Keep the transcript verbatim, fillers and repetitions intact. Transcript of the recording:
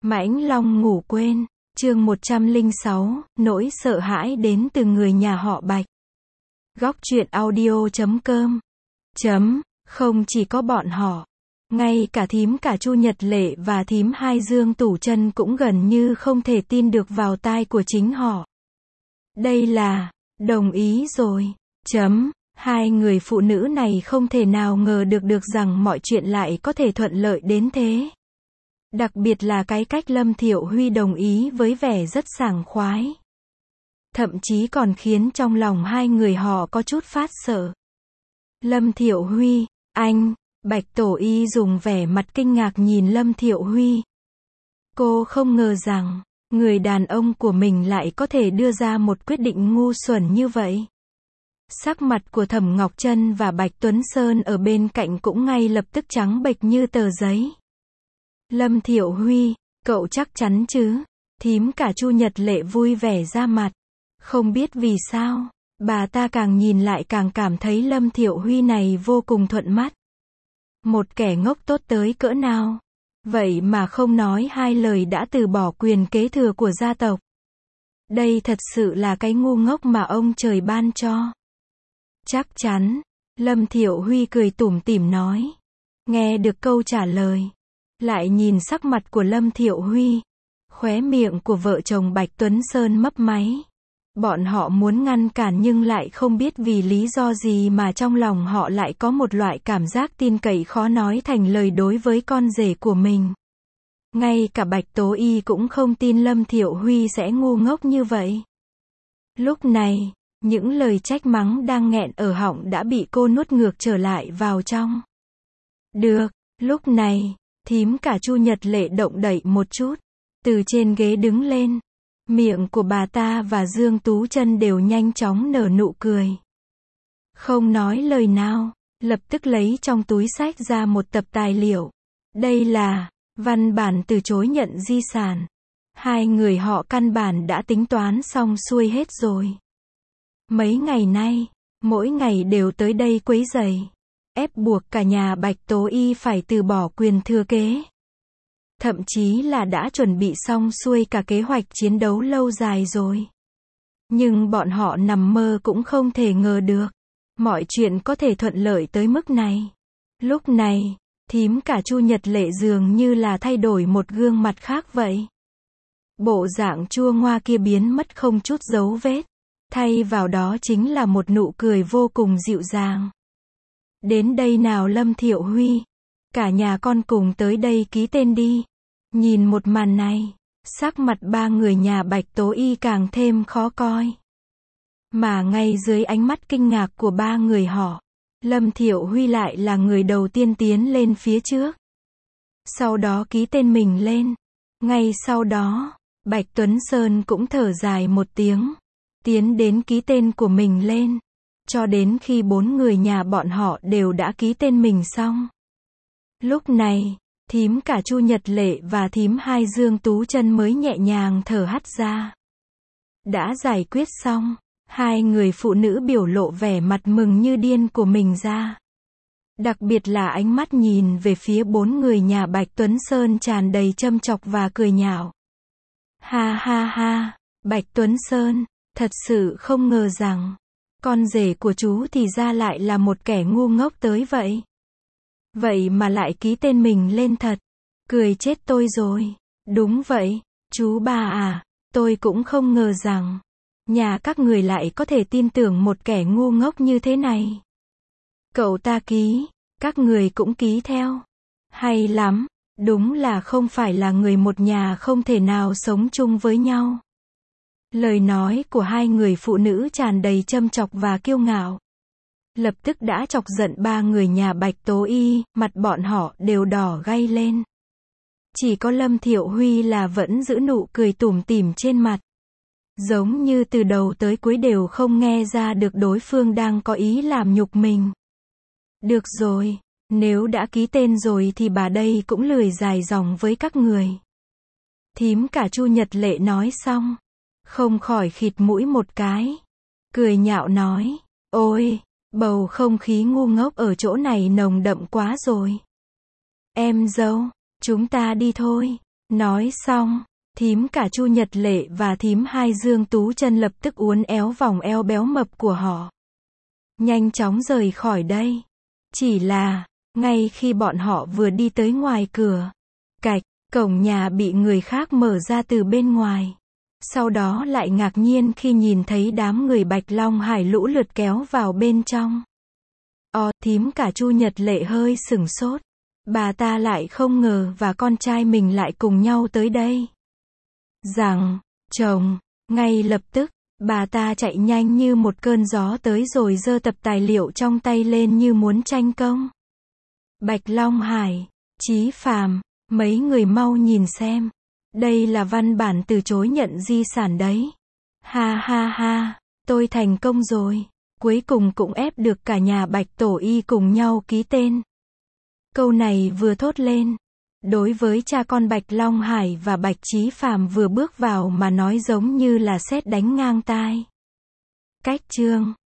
Mãnh Long ngủ quên, chương một trăm lẻ sáu, nỗi sợ hãi đến từ người nhà họ Bạch. Góc truyện audio chấm com. Chấm, không chỉ có bọn họ. Ngay cả thím cả Chu Nhật Lệ và thím hai Dương Tủ Chân cũng gần như không thể tin được vào tai của chính họ. Đây là, đồng ý rồi. Chấm, hai người phụ nữ này không thể nào ngờ được được rằng mọi chuyện lại có thể thuận lợi đến thế. Đặc biệt là cái cách Lâm Thiệu Huy đồng ý với vẻ rất sảng khoái. Thậm chí còn khiến trong lòng hai người họ có chút phát sợ. Lâm Thiệu Huy, anh, Bạch Tổ Y dùng vẻ mặt kinh ngạc nhìn Lâm Thiệu Huy. Cô không ngờ rằng, người đàn ông của mình lại có thể đưa ra một quyết định ngu xuẩn như vậy. Sắc mặt của Thẩm Ngọc Trân và Bạch Tuấn Sơn ở bên cạnh cũng ngay lập tức trắng bệch như tờ giấy. Lâm Thiệu Huy, cậu chắc chắn chứ? Thím cả Chu Nhật Lệ vui vẻ ra mặt. Không biết vì sao, bà ta càng nhìn lại càng cảm thấy Lâm Thiệu Huy này vô cùng thuận mắt. Một kẻ ngốc tốt tới cỡ nào. Vậy mà không nói hai lời đã từ bỏ quyền kế thừa của gia tộc. Đây thật sự là cái ngu ngốc mà ông trời ban cho. Chắc chắn, Lâm Thiệu Huy cười tủm tỉm nói. Nghe được câu trả lời. Lại nhìn sắc mặt của Lâm Thiệu Huy. Khóe miệng của vợ chồng Bạch Tuấn Sơn mấp máy. Bọn họ muốn ngăn cản nhưng lại không biết vì lý do gì mà trong lòng họ lại có một loại cảm giác tin cậy khó nói thành lời đối với con rể của mình. Ngay cả Bạch Tố Y cũng không tin Lâm Thiệu Huy sẽ ngu ngốc như vậy. Lúc này, những lời trách mắng đang nghẹn ở họng đã bị cô nuốt ngược trở lại vào trong. Được, lúc này, thím cả Chu Nhật Lệ động đậy một chút, từ trên ghế đứng lên. Miệng của bà ta và Dương Tú Chân đều nhanh chóng nở nụ cười. Không nói lời nào, lập tức lấy trong túi xách ra một tập tài liệu. Đây là văn bản từ chối nhận di sản. Hai người họ căn bản đã tính toán xong xuôi hết rồi. Mấy ngày nay, mỗi ngày đều tới đây quấy rầy, ép buộc cả nhà Bạch Tố Y phải từ bỏ quyền thừa kế. Thậm chí là đã chuẩn bị xong xuôi cả kế hoạch chiến đấu lâu dài rồi. Nhưng bọn họ nằm mơ cũng không thể ngờ được. Mọi chuyện có thể thuận lợi tới mức này. Lúc này, thím cả Chu Nhật Lệ dường như là thay đổi một gương mặt khác vậy. Bộ dạng chua ngoa kia biến mất không chút dấu vết. Thay vào đó chính là một nụ cười vô cùng dịu dàng. Đến đây nào Lâm Thiệu Huy. Cả nhà con cùng tới đây ký tên đi. Nhìn một màn này, sắc mặt ba người nhà Bạch Tố Y càng thêm khó coi. Mà ngay dưới ánh mắt kinh ngạc của ba người họ, Lâm Thiệu Huy lại là người đầu tiên tiến lên phía trước. Sau đó ký tên mình lên. Ngay sau đó, Bạch Tuấn Sơn cũng thở dài một tiếng, tiến đến ký tên của mình lên. Cho đến khi bốn người nhà bọn họ đều đã ký tên mình xong. Lúc này, thím cả Chu Nhật Lệ và thím hai Dương Tú Chân mới nhẹ nhàng thở hắt ra. Đã giải quyết xong, hai người phụ nữ biểu lộ vẻ mặt mừng như điên của mình ra. Đặc biệt là ánh mắt nhìn về phía bốn người nhà Bạch Tuấn Sơn tràn đầy châm chọc và cười nhạo. Ha ha ha, Bạch Tuấn Sơn, thật sự không ngờ rằng, con rể của chú thì ra lại là một kẻ ngu ngốc tới vậy. Vậy mà lại ký tên mình lên thật. Cười chết tôi rồi. Đúng vậy, chú ba à, tôi cũng không ngờ rằng, nhà các người lại có thể tin tưởng một kẻ ngu ngốc như thế này. Cậu ta ký, các người cũng ký theo. Hay lắm, đúng là không phải là người một nhà không thể nào sống chung với nhau. Lời nói của hai người phụ nữ tràn đầy châm chọc và kiêu ngạo. Lập tức đã chọc giận ba người nhà Bạch Tố Y, mặt bọn họ đều đỏ gay lên. Chỉ có Lâm Thiệu Huy là vẫn giữ nụ cười tủm tỉm trên mặt. Giống như từ đầu tới cuối đều không nghe ra được đối phương đang có ý làm nhục mình. Được rồi, nếu đã ký tên rồi thì bà đây cũng lười dài dòng với các người. Thím cả Chu Nhật Lệ nói xong, không khỏi khịt mũi một cái. Cười nhạo nói, ôi, bầu không khí ngu ngốc ở chỗ này nồng đậm quá rồi. Em dâu, chúng ta đi thôi. Nói xong, thím cả Chu Nhật Lệ và thím hai Dương Tú Chân lập tức uốn éo vòng eo béo mập của họ. Nhanh chóng rời khỏi đây. Chỉ là, ngay khi bọn họ vừa đi tới ngoài cửa, cạch, cổng nhà bị người khác mở ra từ bên ngoài. Sau đó lại ngạc nhiên khi nhìn thấy đám người Bạch Long Hải lũ lượt kéo vào bên trong. O, thím cả Chu Nhật Lệ hơi sửng sốt. Bà ta lại không ngờ và con trai mình lại cùng nhau tới đây. Rằng, chồng, ngay lập tức, bà ta chạy nhanh như một cơn gió tới rồi giơ tập tài liệu trong tay lên như muốn tranh công. Bạch Long Hải, Chí Phàm, mấy người mau nhìn xem. Đây là văn bản từ chối nhận di sản đấy. Ha ha ha, tôi thành công rồi. Cuối cùng cũng ép được cả nhà Bạch Tổ Y cùng nhau ký tên. Câu này vừa thốt lên, đối với cha con Bạch Long Hải và Bạch Chí Phàm vừa bước vào mà nói giống như là sét đánh ngang tai. Cách chương